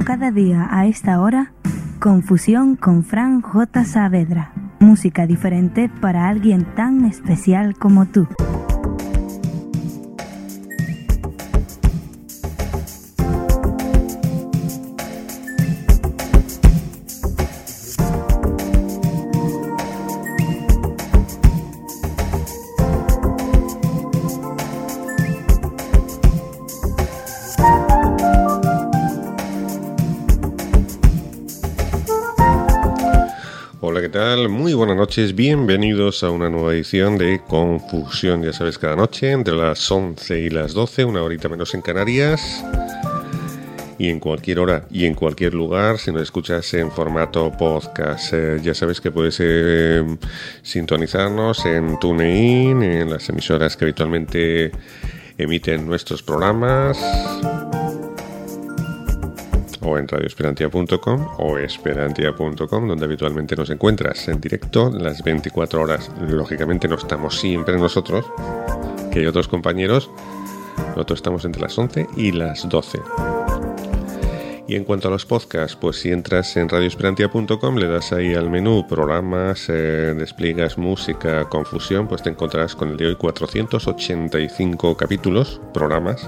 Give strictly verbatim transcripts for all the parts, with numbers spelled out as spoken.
cada día a esta hora, Confusión con Fran J. Saavedra. Música diferente para alguien tan especial como tú. Hola, ¿qué tal? Muy buenas noches, bienvenidos a una nueva edición de Confusión. Ya sabes, cada noche entre las once y las doce, una horita menos en Canarias, y en cualquier hora y en cualquier lugar, si nos escuchas en formato podcast. Eh, ya sabes que puedes eh, sintonizarnos en TuneIn, en las emisoras que habitualmente emiten nuestros programas, o en radio esperantia punto com o esperantia punto com, donde habitualmente nos encuentras en directo las veinticuatro horas. Lógicamente no estamos siempre nosotros, que hay otros compañeros. Nosotros estamos entre las once y las doce. Y en cuanto a los podcasts, pues si entras en radio esperantia punto com, le das ahí al menú programas, eh, despliegas música, confusión, pues te encontrarás con el de hoy cuatrocientos ochenta y cinco capítulos, programas,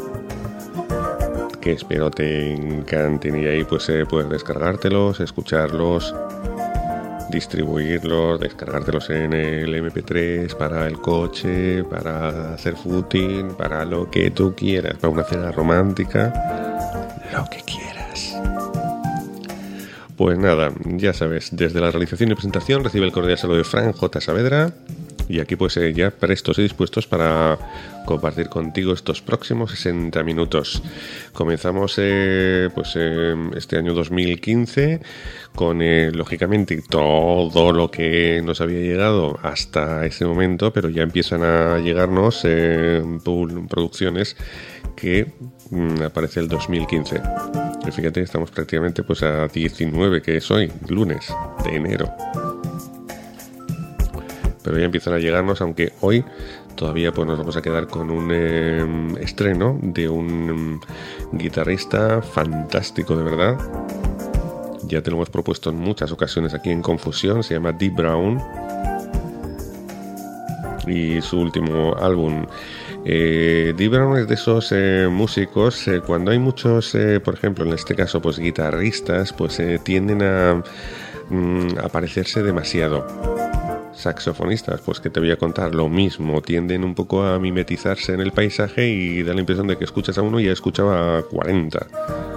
que espero te encanten, y ahí pues eh, puedes descargártelos, escucharlos, distribuirlos, descargártelos en el eme pe tres para el coche, para hacer footing, para lo que tú quieras, para una cena romántica, lo que quieras. Pues nada, ya sabes, desde la realización y presentación recibe el cordial saludo de Fran J. Saavedra. Y aquí pues eh, ya prestos y dispuestos para compartir contigo estos próximos sesenta minutos. Comenzamos eh, pues eh, este año dos mil quince con eh, lógicamente todo lo que nos había llegado hasta ese momento, pero ya empiezan a llegarnos eh, producciones que mm, aparece el dos mil quince. Y fíjate, estamos prácticamente pues a diecinueve, que es hoy, lunes de enero. Pero ya empiezan a llegarnos, aunque hoy todavía pues nos vamos a quedar con un eh, estreno de un um, guitarrista fantástico, de verdad. Ya te lo hemos propuesto en muchas ocasiones aquí en Confusión. Se llama Dee Brown, y su último álbum. Eh, Dee Brown es de esos eh, músicos, eh, cuando hay muchos, eh, por ejemplo, en este caso, pues guitarristas, pues eh, tienden a, mm, a parecerse demasiado. Saxofonistas, pues que te voy a contar lo mismo, tienden un poco a mimetizarse en el paisaje y da la impresión de que escuchas a uno y ya escuchaba a cuarenta.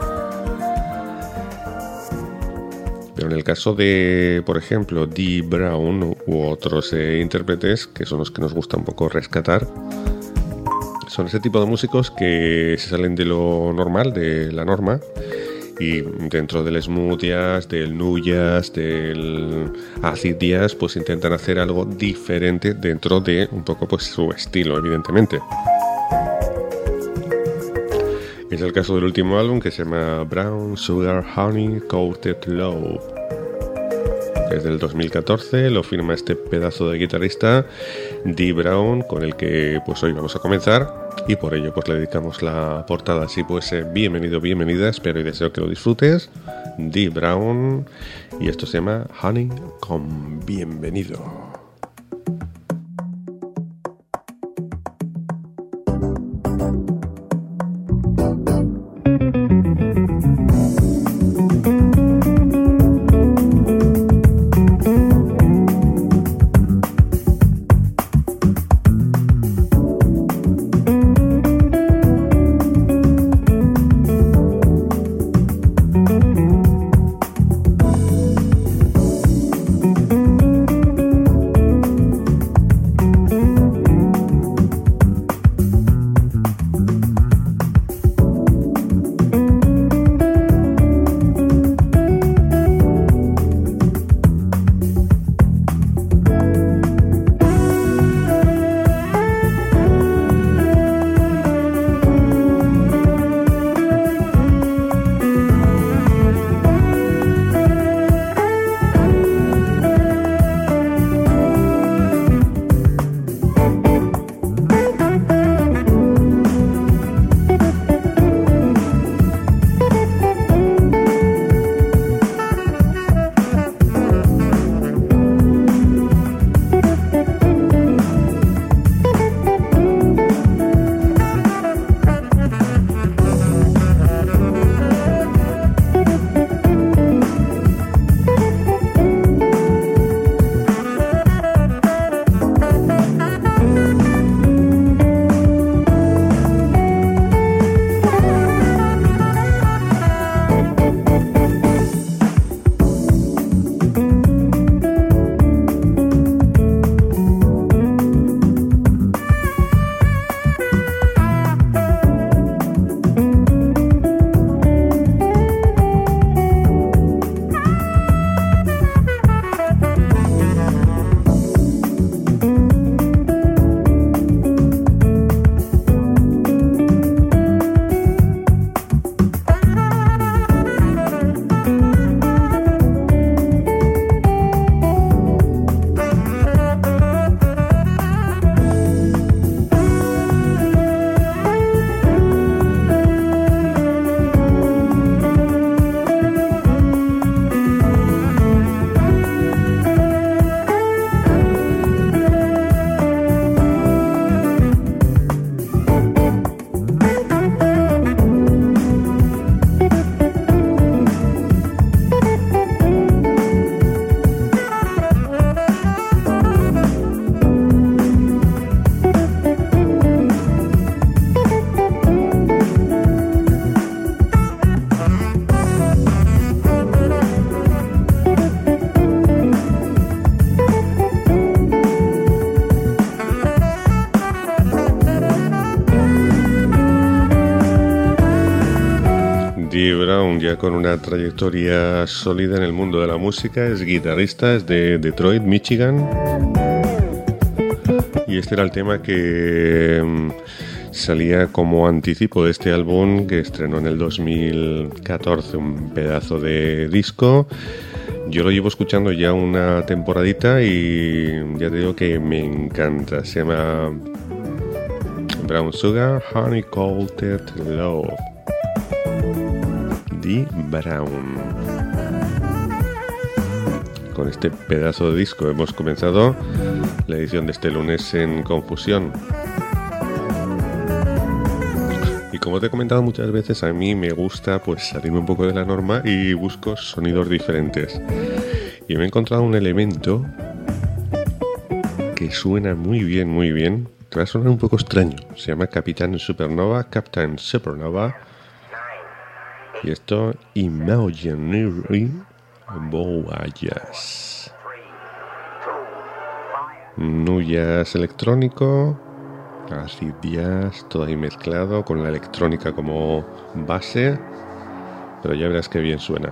Pero en el caso de, por ejemplo, Dee Brown u otros eh, intérpretes, que son los que nos gusta un poco rescatar, son ese tipo de músicos que se salen de lo normal, de la norma, y dentro del smooth jazz, del nu jazz, del acid jazz, pues intentan hacer algo diferente dentro de un poco pues su estilo, evidentemente. Es el caso del último álbum, que se llama Brown Sugar Honey Coated Love. Desde el dos mil catorce lo firma este pedazo de guitarrista Dee Brown, con el que pues hoy vamos a comenzar, y por ello pues le dedicamos la portada. Así pues, eh, bienvenido, bienvenida, espero y deseo que lo disfrutes. Dee Brown, y esto se llama Honey con Bienvenido. Brown, ya con una trayectoria sólida en el mundo de la música, es guitarrista, es de Detroit, Michigan. Y este era el tema que um, salía como anticipo de este álbum que estrenó en el dos mil catorce, un pedazo de disco. Yo lo llevo escuchando ya una temporadita y ya te digo que me encanta. Se llama Brown Sugar Honey Coated Love. Dee Brown. Con este pedazo de disco hemos comenzado la edición de este lunes en Confusión. Y como te he comentado muchas veces, a mí me gusta pues salirme un poco de la norma y busco sonidos diferentes. Y me he encontrado un elemento que suena muy bien, muy bien. Te va a sonar un poco extraño. Se llama Capitán Supernova, Captain Supernova. Y esto, Imaginary Voyages. Nu jazz electrónico, acid jazz, todo ahí mezclado con la electrónica como base, pero ya verás que bien suena.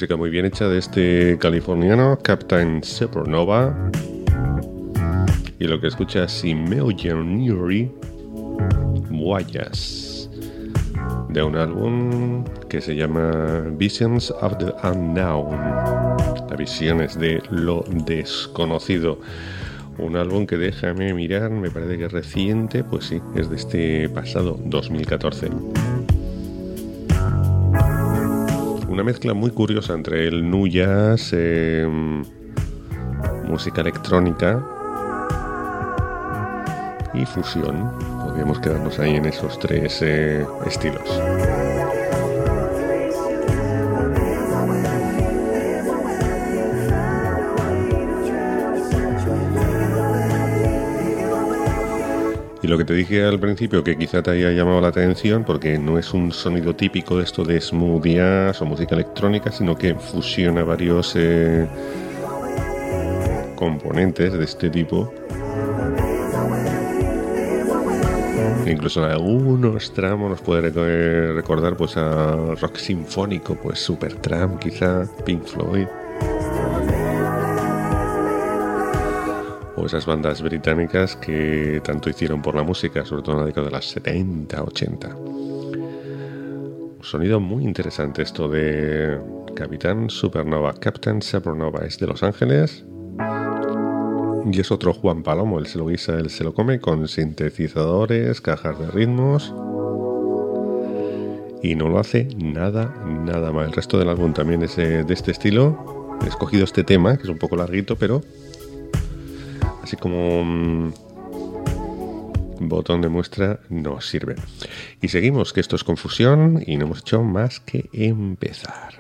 Música muy bien hecha de este californiano Captain Supernova. Y lo que escucha Simeon Nuri, Guayas, de un álbum que se llama Visions of the Unknown, las visiones de lo desconocido. Un álbum que, déjame mirar, me parece que es reciente, pues sí, es de este pasado dos mil catorce. Una mezcla muy curiosa entre el nu jazz, eh, música electrónica y fusión. Podríamos quedarnos ahí en esos tres eh, estilos. Y lo que te dije al principio, que quizá te haya llamado la atención, porque no es un sonido típico de esto de smooth jazz o música electrónica, sino que fusiona varios eh, componentes de este tipo. Incluso en algunos tramos nos puede recordar pues a rock sinfónico, pues Supertramp quizá, Pink Floyd, o esas bandas británicas que tanto hicieron por la música, sobre todo en la década de las setenta, ochenta. Un sonido muy interesante esto de Capitán Supernova. Captain Supernova es de Los Ángeles. Y es otro Juan Palomo, él se lo guisa, él se lo come, con sintetizadores, cajas de ritmos. Y no lo hace nada, nada mal. El resto del álbum también es de este estilo. He escogido este tema, que es un poco larguito, pero así como um, botón de muestra nos sirve. Y seguimos, que esto es Confusión y no hemos hecho más que empezar.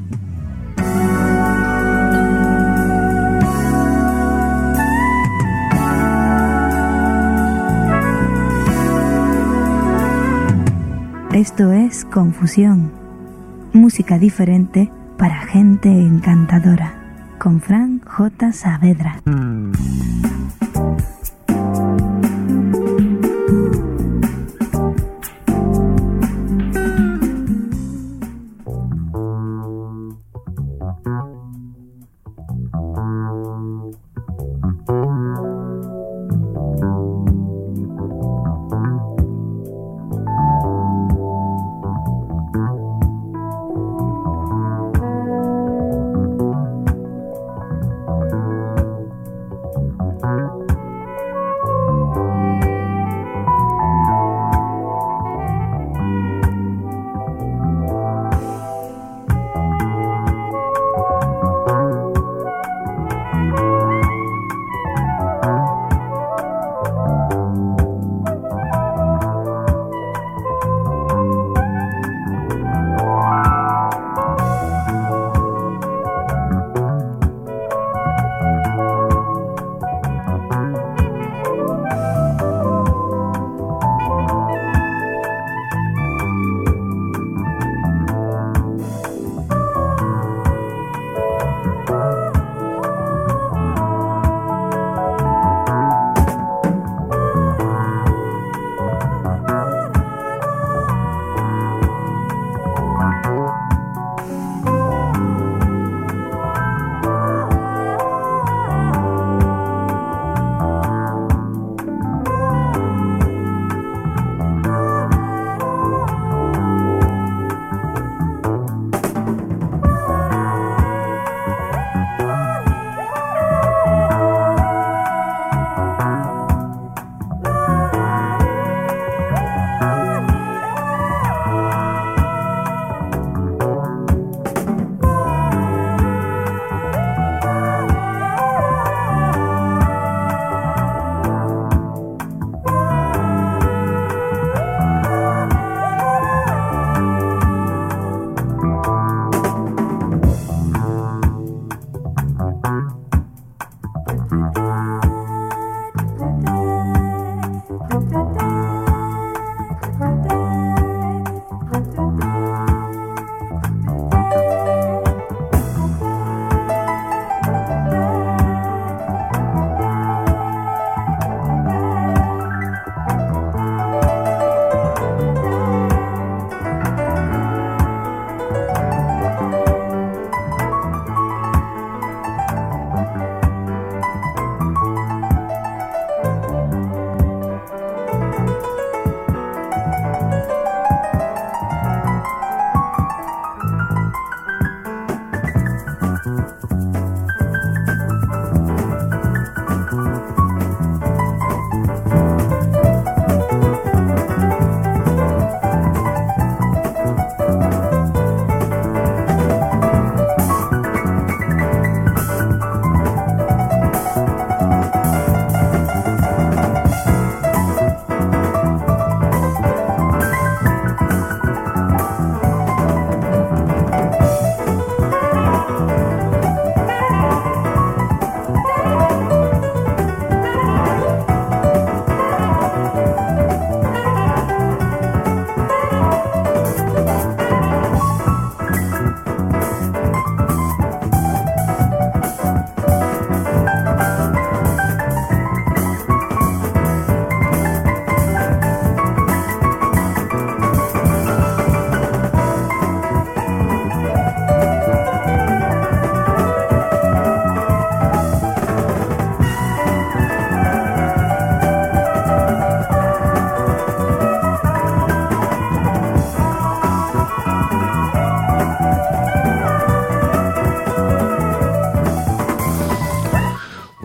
Esto es Confusión, música diferente para gente encantadora, con Fran J. Saavedra.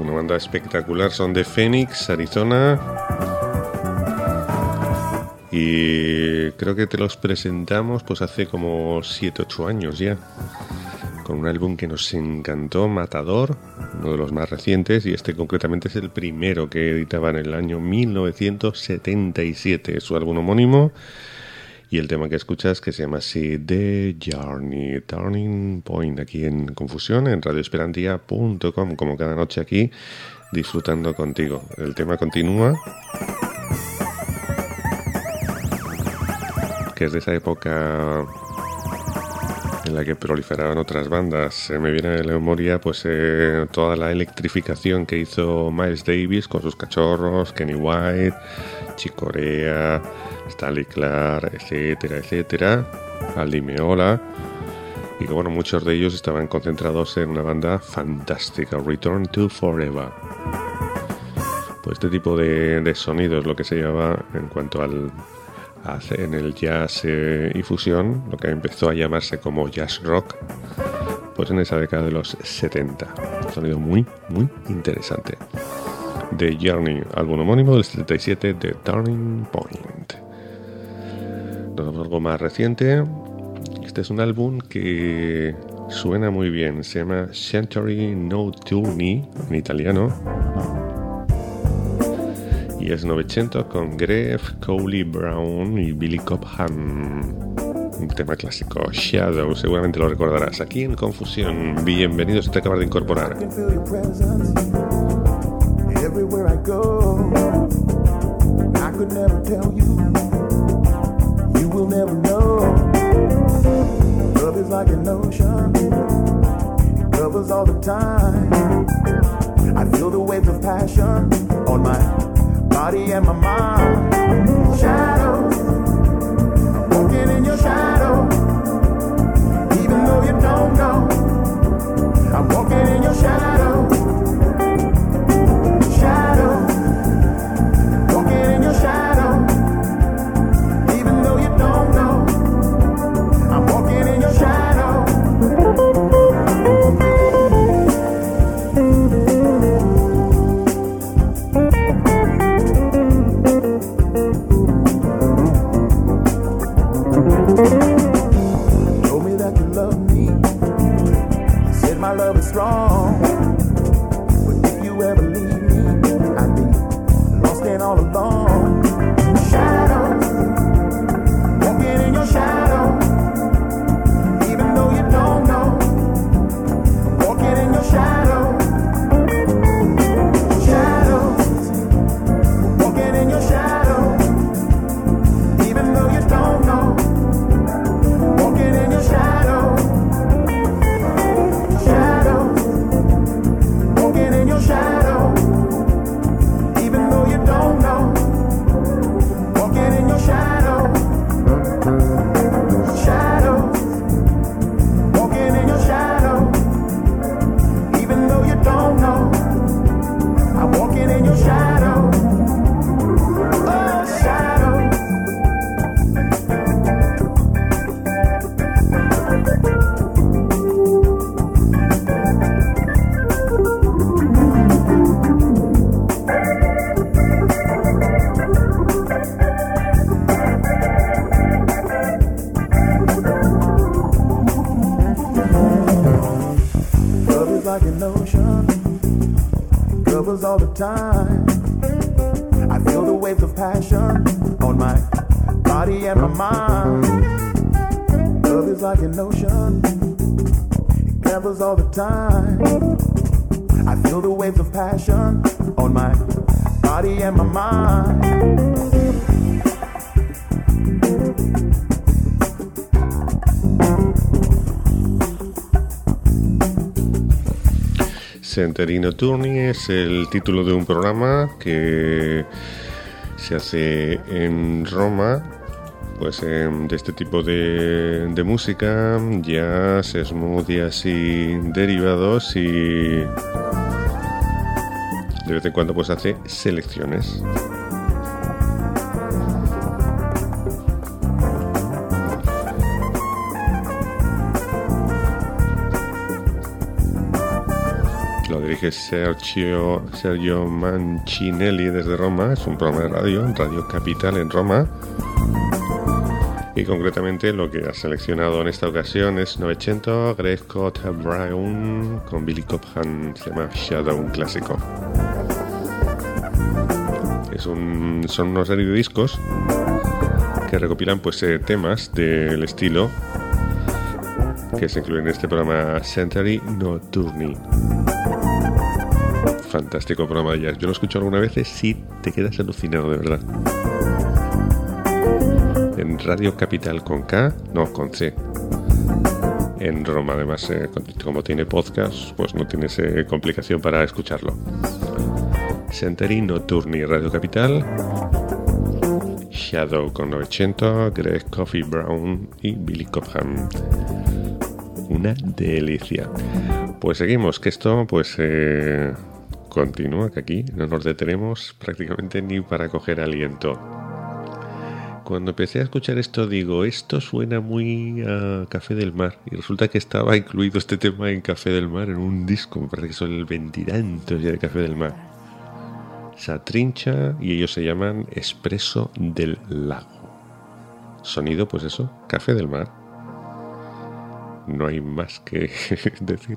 una banda espectacular, son de Phoenix, Arizona. Y creo que te los presentamos pues hace como siete ocho años ya, con un álbum que nos encantó, Matador, uno de los más recientes, y este concretamente es el primero que editaba en el año mil novecientos setenta y siete, es su álbum homónimo, y el tema que escuchas que se llama así The Journey, Turning Point, aquí en Confusión, en radio esperantia punto com, como cada noche aquí, disfrutando contigo. El tema continúa, que es de esa época en la que proliferaban otras bandas. Se me viene a la memoria pues eh, toda la electrificación que hizo Miles Davis con sus cachorros, Kenny White, Chick Corea, Stanley Clarke, etcétera, etcétera, Aldi Meola, y que bueno, muchos de ellos estaban concentrados en una banda fantástica, Return to Forever. Pues este tipo de, de sonido es lo que se llama en cuanto al hace en el jazz eh, y fusión, lo que empezó a llamarse como jazz rock, pues en esa década de los setenta. Un sonido muy, muy interesante. The Journey, álbum homónimo del setenta y siete, The Turning Point. Nos vamos a algo más reciente. Este es un álbum que suena muy bien, se llama Century Nocturni en italiano. Y es Novecento con Greg Coley Brown y Billy Cobham. Un tema clásico, Shadow, seguramente lo recordarás. Aquí en Confusión, bienvenidos si te acabas de incorporar. Everywhere I go, I could never tell you, you will never know. Love is like an ocean, it covers all the time. I feel the waves of passion on my body and my mind. Shadow, walking in your shadow, even though you don't know, I'm walking in your shadow. Shadow, walking in your shadow, even though you don't know, I'm walking in your shadow. Told me that you love me, you said my love is strong, but if you ever leave me, I'd be lost and all alone. Shadow, walking in your shadow, even though you don't know, I'm walking in your shadow. Shadows, walking in your shadow, even though you don't know, I'm walking in your shadow. Shadow, walking in your shadow, even though you don't know, walking in your shadow. Shadow, walking in your shadow, even though you don't know, I'm walking in your shadow. Oh, shadow. Love is like an ocean, it covers all the time. I feel the waves of passion on my body and my mind. Love is like an ocean, it covers all the time. I feel the waves of passion on my body and my mind. Century Nocturni es el título de un programa que se hace en Roma, pues eh, de este tipo de, de música, jazz, smooth y así derivados, y de vez en cuando pues hace selecciones. dirige Sergio, Sergio Mancinelli desde Roma. Es un programa de radio, Radio Capital en Roma. Y concretamente lo que ha seleccionado en esta ocasión es Novecento, Greg Scott Brown con Billy Cobham, se llama Shadow, un clásico. Es un, son unos serie de discos que recopilan pues eh, temas del estilo que se incluyen en este programa Century Nocturni. Fantástico programa de jazz. Yo lo escucho algunas veces, sí, te quedas alucinado de verdad. En Radio Capital con K, no, con C. En Roma, además, eh, como tiene podcast, pues no tienes eh, complicación para escucharlo. Century Nocturni, Radio Capital. Shadow con Novecento, Greg Coffee Brown y Billy Cobham. Una delicia. Pues seguimos, que esto pues eh, continúa, que aquí no nos detenemos prácticamente ni para coger aliento. Cuando empecé a escuchar esto digo, esto suena muy a Café del Mar, y resulta que estaba incluido este tema en Café del Mar en un disco, me parece que son el veintitantos ya de Café del Mar. Satrincha, y ellos se llaman Espresso del Lago. Sonido, pues eso, Café del Mar. No hay más que decir.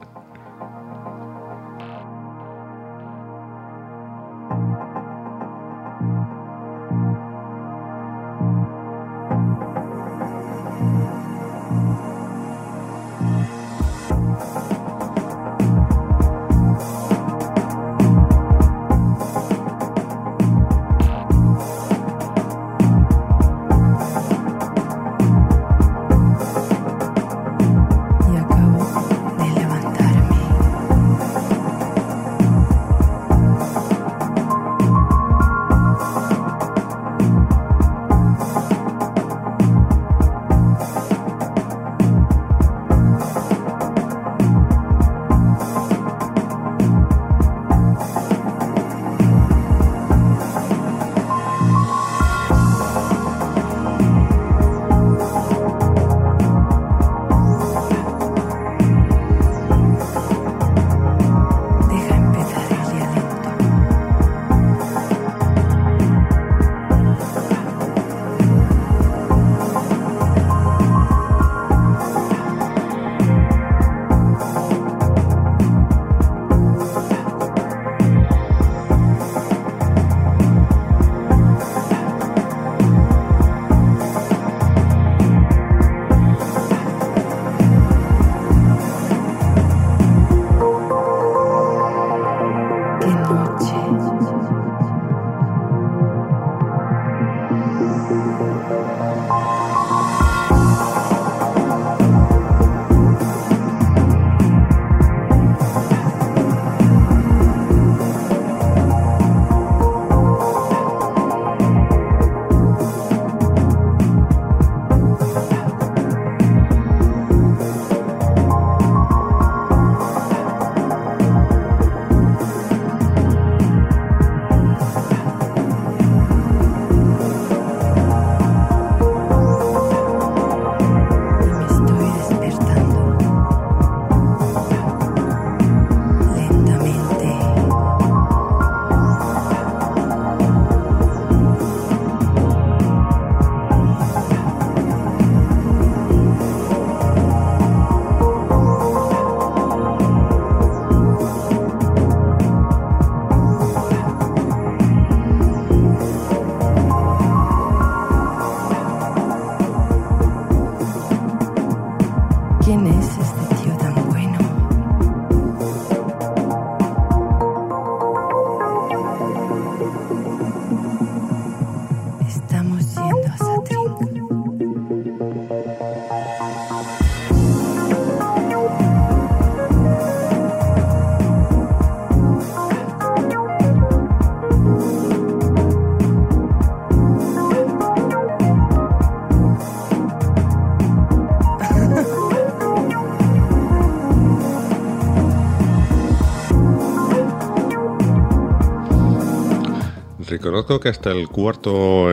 Reconozco que hasta el cuarto,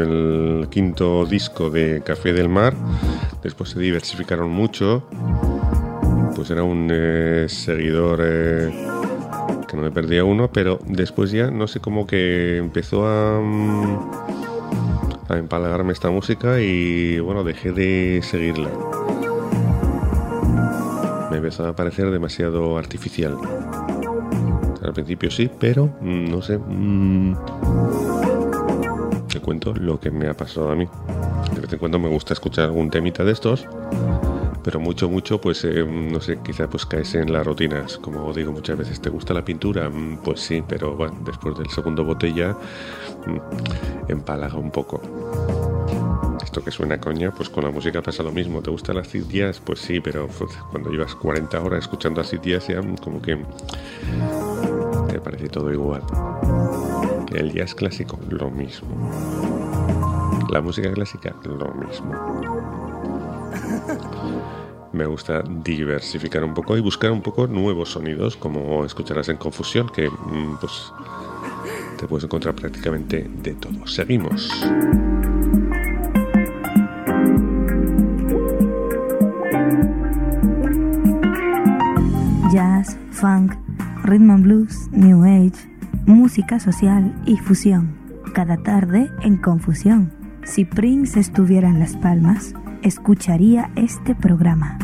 el quinto disco de Café del Mar, después se diversificaron mucho, pues era un eh, seguidor eh, que no me perdía uno, pero después ya no sé, cómo que empezó a, a empalagarme esta música y bueno, dejé de seguirla. Me empezó a parecer demasiado artificial. Al principio sí, pero no sé, mmm, te cuento lo que me ha pasado a mí. De vez en cuando me gusta escuchar algún temita de estos, pero mucho, mucho, pues eh, no sé, quizá pues caes en las rutinas. Como digo muchas veces, ¿te gusta la pintura? Mm, pues sí, pero bueno, después del segundo botella mm, empalaga un poco. Esto que suena coña, pues con la música pasa lo mismo. ¿Te gusta la acid jazz? Pues sí, pero pues, cuando llevas cuarenta horas escuchando acid jazz ya como que te parece todo igual. El jazz clásico, lo mismo. La música clásica, lo mismo. Me gusta diversificar un poco y buscar un poco nuevos sonidos, como escucharás en Confusión, que pues te puedes encontrar prácticamente de todo. Seguimos. Jazz, funk, rhythm and blues, new age, música social y fusión. Cada tarde en Confusión. Si Prince estuviera en Las Palmas, escucharía este programa.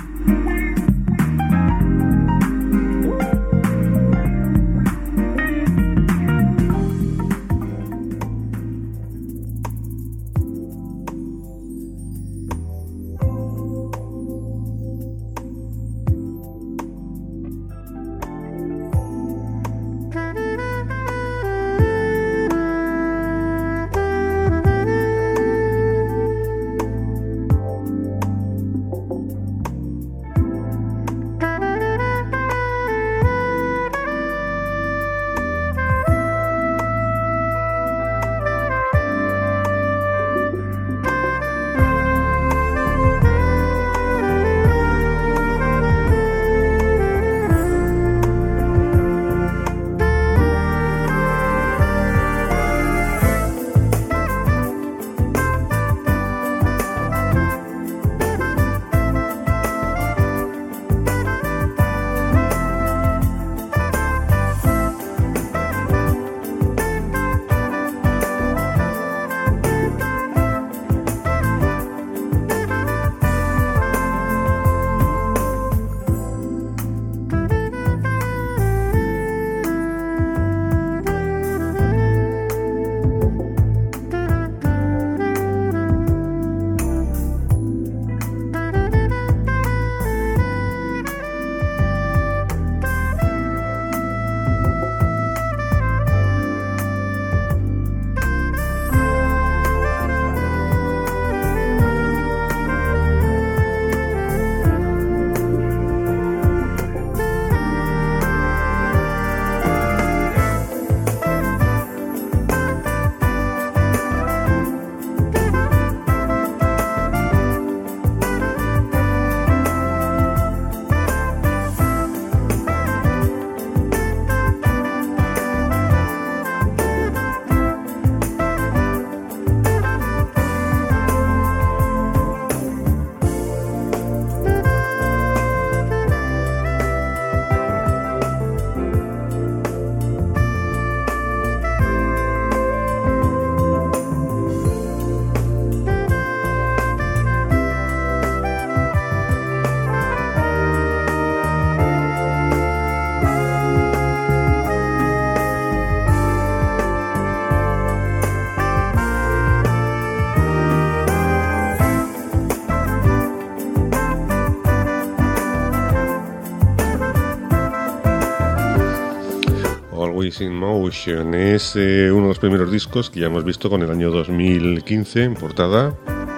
Always in Motion es eh, uno de los primeros discos que ya hemos visto con el año dos mil quince en portada.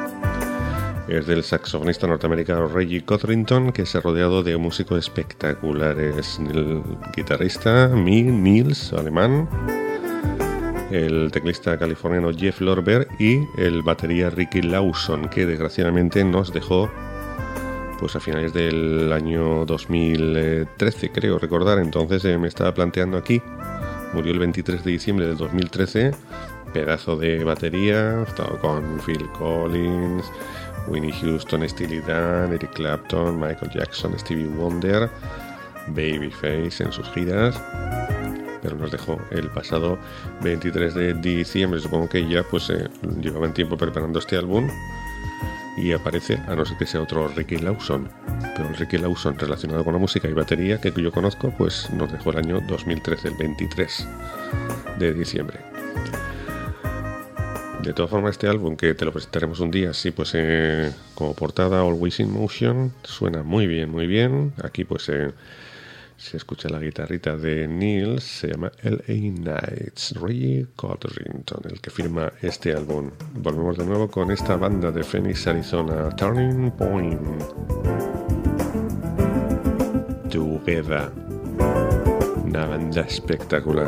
Es del saxofonista norteamericano Reggie Codrington, que se ha rodeado de músicos espectaculares. El guitarrista Mick Niels, alemán, el teclista californiano Jeff Lorber y el batería Ricky Lawson, que desgraciadamente nos dejó pues a finales del año dos mil trece, creo recordar. Entonces eh, me estaba planteando aquí, murió el veintitrés de diciembre del dos mil trece, pedazo de batería, estaba con Phil Collins, Winnie Houston, Steely Dan, Eric Clapton, Michael Jackson, Stevie Wonder, Babyface en sus giras. pero nos dejó el pasado veintitrés de diciembre. Supongo que ya pues eh, llevaban tiempo preparando este álbum y aparece, a no ser que sea otro Ricky Lawson, pero el Ricky Lawson relacionado con la música y batería que yo conozco, pues nos dejó el año dos mil trece, el veintitrés de diciembre. De todas formas, este álbum, que te lo presentaremos un día, sí, pues eh, como portada Always in Motion, suena muy bien, muy bien. Aquí pues eh, se escucha la guitarrita de Neil, se llama L A Nights, Ray Cotterington, el que firma este álbum. Volvemos de nuevo con esta banda de Phoenix, Arizona, Turning Point. Together, una banda espectacular.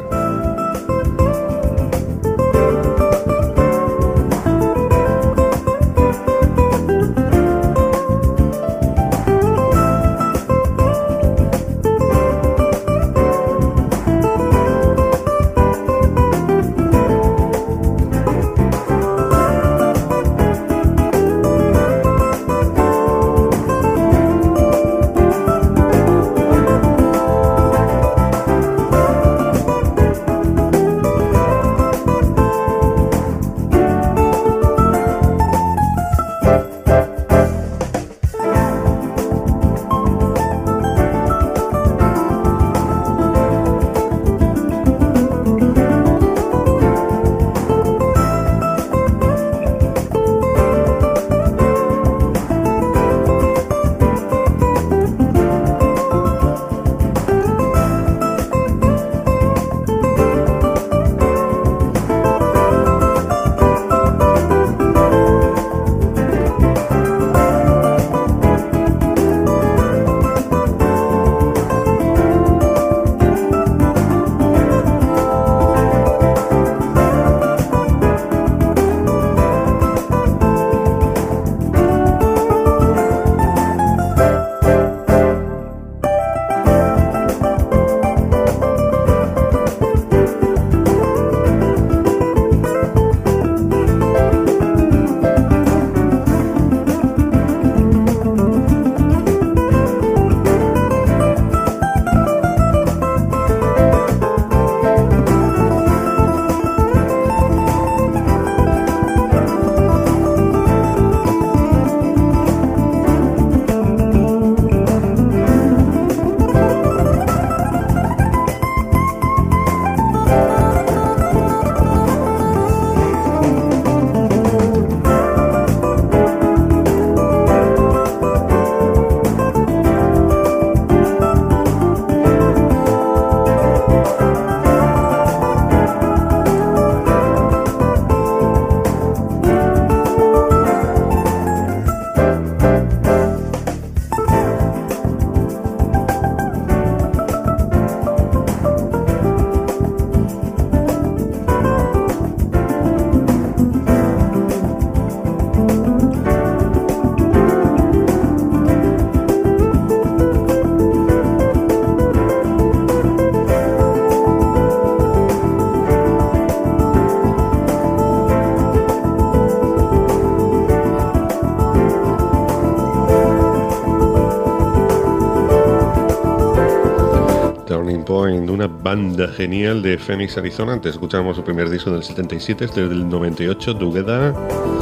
Point, una banda genial de Phoenix, Arizona. Antes escuchábamos su primer disco del setenta y siete, este del noventa y ocho, Together,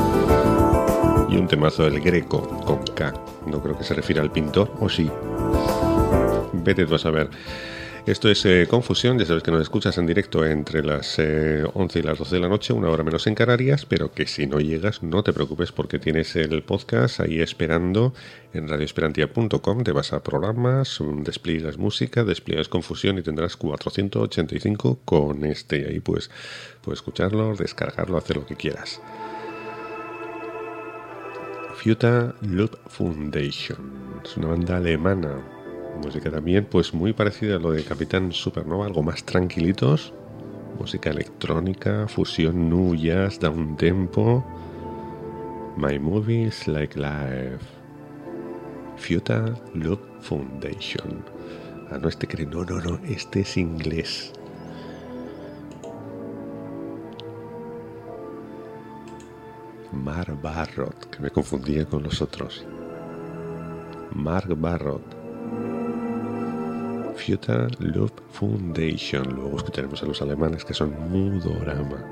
y un temazo del Greco, con K. No creo que se refiera al pintor, o sí. Vete tú a saber. Esto es eh, Confusión, ya sabes que nos escuchas en directo entre las eh, once y las doce de la noche, una hora menos en Canarias, pero que si no llegas no te preocupes porque tienes el podcast ahí esperando en radio esperantia punto com, te vas a programas, despliegas música, despliegas Confusión y tendrás cuatrocientos ochenta y cinco con este, y ahí pues puedes escucharlo, descargarlo, hacer lo que quieras. Future Loop Foundation, es una banda alemana. Música también pues muy parecida a lo de Capitán Supernova, algo más tranquilitos, música electrónica, fusión, nu jazz, down tempo. My Movies Like Life. Future Loop Foundation. Ah, no, este cree, no, no, no, este es inglés. Mark Barrott, que me confundía con los otros. Mark Barrott. Future Loop Foundation. Luego escucharemos a los alemanes, que son Mudorama.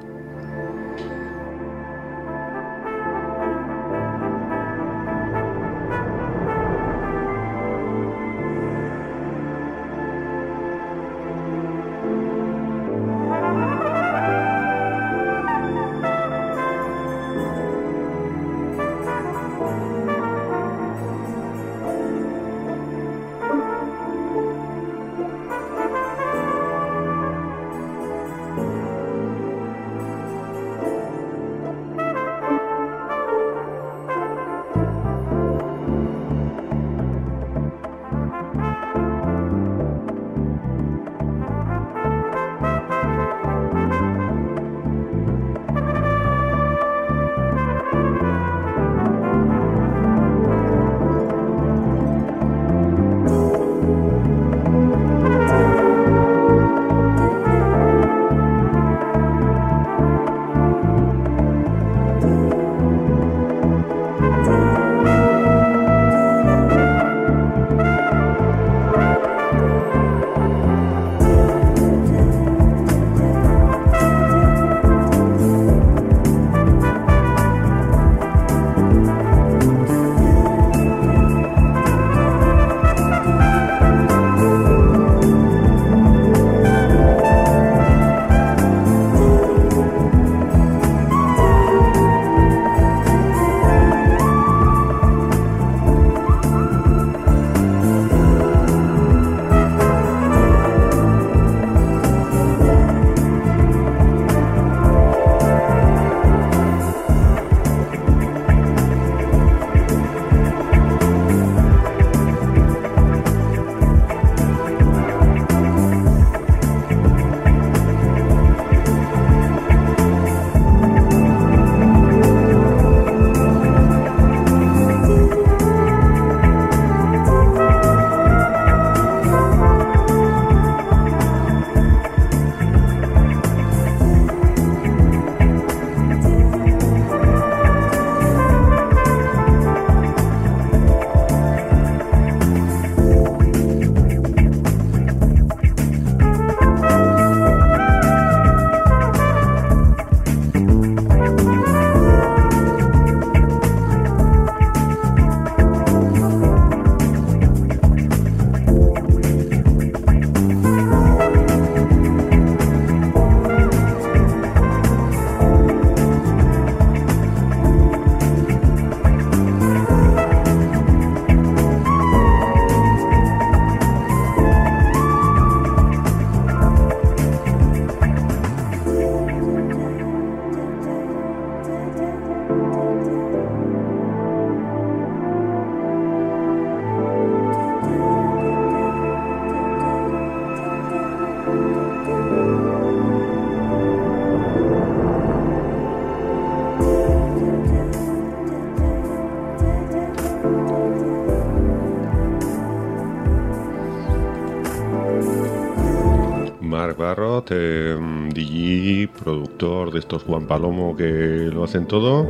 Mark Barrott, eh, D J, productor de estos Juan Palomo que lo hacen todo,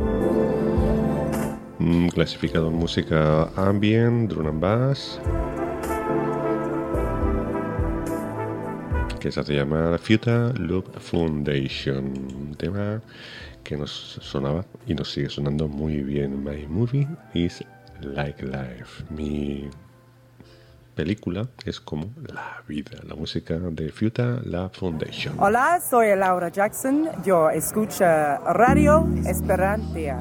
mm, clasificado en música ambient, drum and bass, que se hace llamar Future Loop Foundation, un tema que nos sonaba y nos sigue sonando muy bien. My movie is like life. Mi película es como la vida, la música de Future Lab Foundation. Hola, soy Laura Jackson. Yo escucho Radio Esperantia.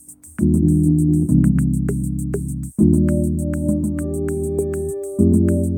Thank you.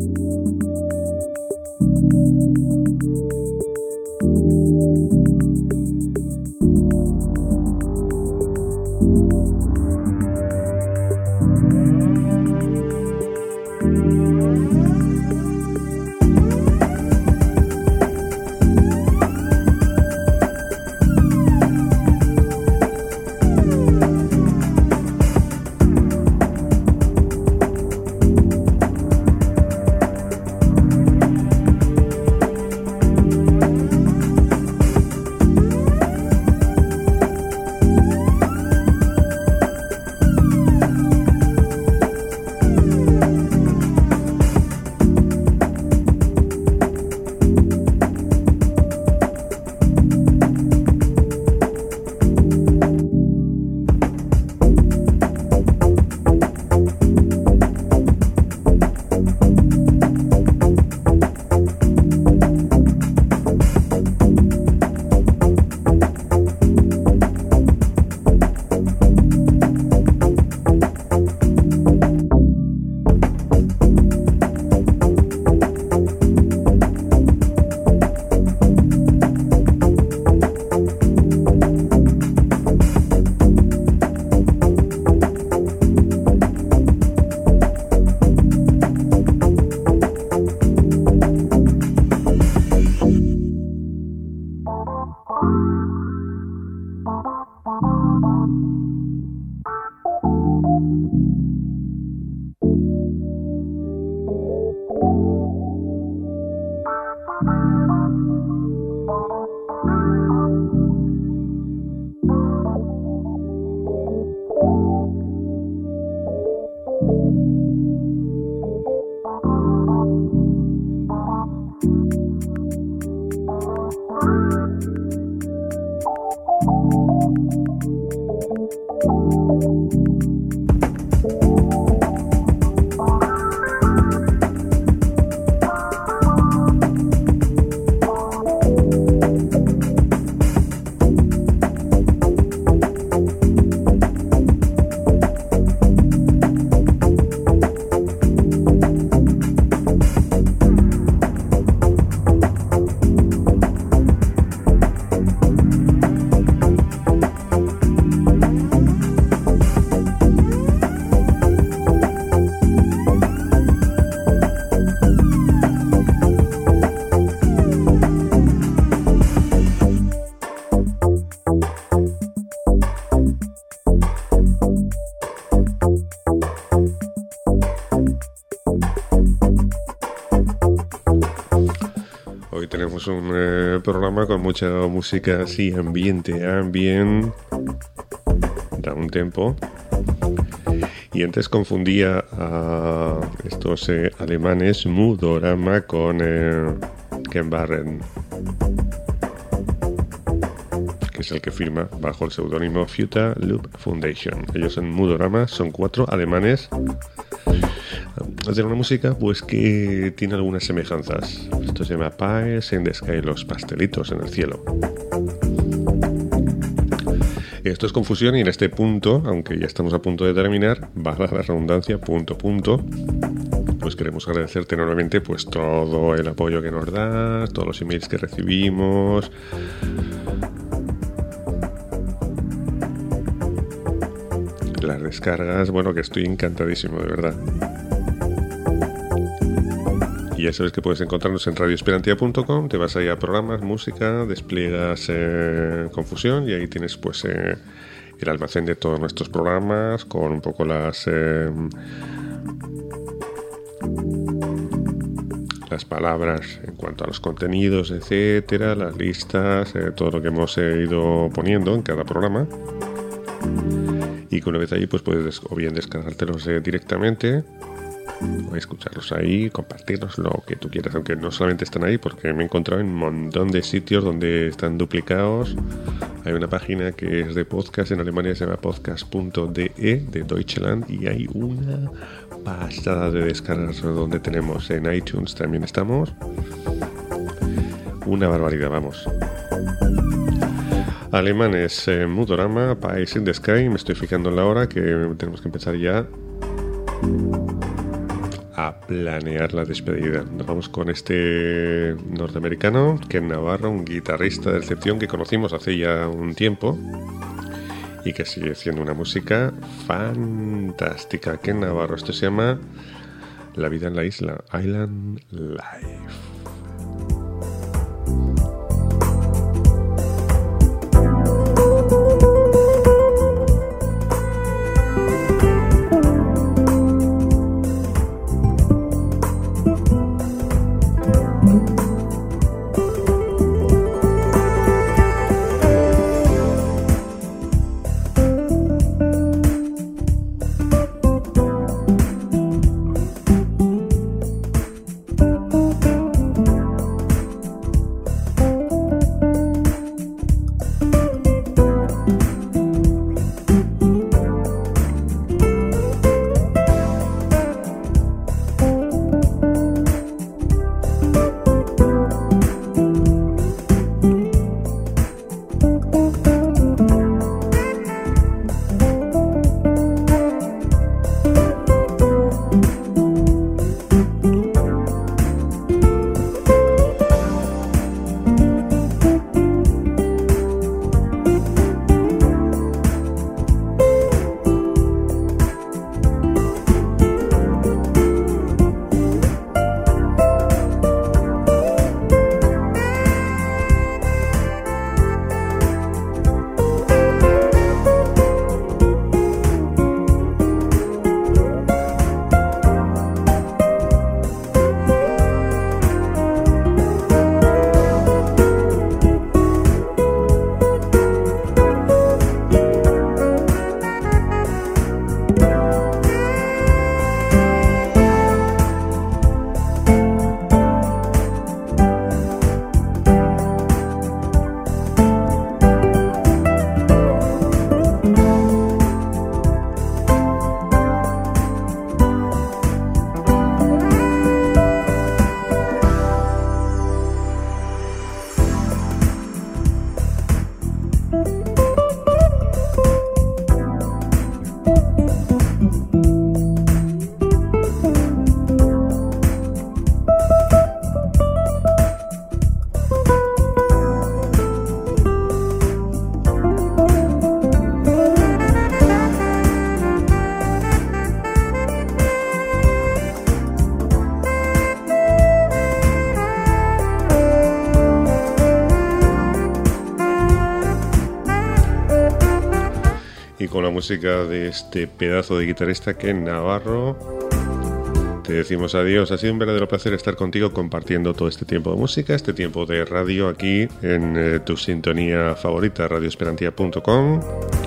Hoy tenemos un eh, programa con mucha música así, ambiente, ambient, da un tempo. Y antes confundía a estos eh, alemanes Moodorama con eh, Ken Barren, que es el que firma bajo el seudónimo Future Loop Foundation. Ellos son Moodorama, son cuatro alemanes. Hacen una música pues que tiene algunas semejanzas. Esto se llama Pies in the Sky, los pastelitos en el cielo. Esto es confusión y en este punto, aunque ya estamos a punto de terminar, valga la redundancia, punto, punto, pues queremos agradecerte enormemente pues todo el apoyo que nos das, todos los emails que recibimos, las descargas, bueno, que estoy encantadísimo, de verdad. Y ya sabes que puedes encontrarnos en radio esperantia punto com, te vas ahí a programas, música, despliegas eh, Confusión y ahí tienes pues eh, el almacén de todos nuestros programas con un poco las eh, las palabras en cuanto a los contenidos, etcétera, las listas, eh, todo lo que hemos eh, ido poniendo en cada programa. Y que una vez ahí pues puedes o bien descargártelos eh, directamente o escucharlos ahí, compartirlos, lo que tú quieras, aunque no solamente están ahí, porque me he encontrado en un montón de sitios donde están duplicados. Hay una página que es de podcast en Alemania, se llama podcast punto de de Deutschland, y hay una pasada de descargas donde tenemos en iTunes, también estamos. Una barbaridad, vamos. Alemanes, eh, Moodorama, Pies in the Sky. Me estoy fijando en la hora, que tenemos que empezar ya a planear la despedida. Nos vamos con este norteamericano, Ken Navarro, un guitarrista de excepción que conocimos hace ya un tiempo y que sigue haciendo una música fantástica. Ken Navarro, esto se llama La vida en la isla, Island Life. y con la música de este pedazo de guitarrista Ken Navarro te decimos adiós. Ha sido un verdadero placer estar contigo compartiendo todo este tiempo de música, este tiempo de radio aquí en eh, tu sintonía favorita, radio esperantia punto com.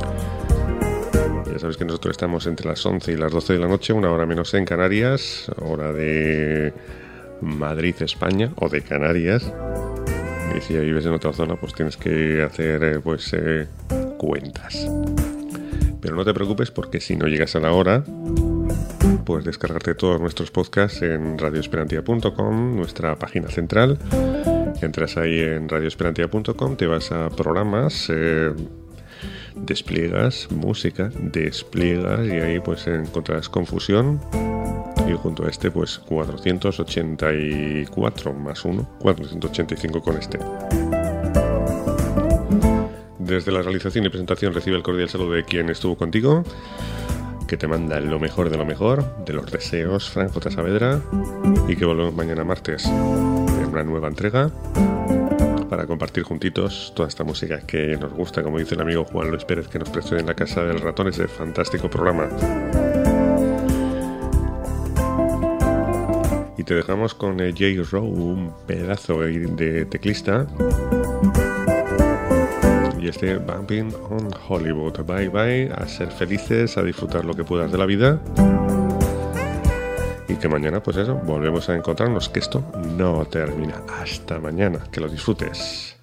Ya sabes que nosotros estamos entre las once y las doce de la noche, una hora menos en Canarias, hora de Madrid, España, o de Canarias. Y si vives en otra zona, pues tienes que hacer eh, pues eh, cuentas. Pero no te preocupes, porque si no llegas a la hora, puedes descargarte todos nuestros podcasts en radio esperantia punto com, nuestra página central. Entras ahí en radio esperantia punto com, te vas a programas, eh, despliegas música, despliegas y ahí pues encontrarás Confusión. Y junto a este, pues cuatrocientos ochenta y cuatro más uno, cuatrocientos ochenta y cinco con este. Desde la realización y presentación recibe el cordial saludo de quien estuvo contigo, que te manda lo mejor de lo mejor, de los deseos, Fran J. Saavedra, y que volvemos mañana martes en una nueva entrega para compartir juntitos toda esta música que nos gusta, como dice el amigo Juan Luis Pérez, que nos prestó en la Casa del Ratón ese fantástico programa. Y te dejamos con eh, Jay Rowe, un pedazo de, de teclista. Y este Bumping on Hollywood. Bye bye, a ser felices, a disfrutar lo que puedas de la vida. Y que mañana, pues eso, volvemos a encontrarnos, que esto no termina. Hasta mañana, que lo disfrutes.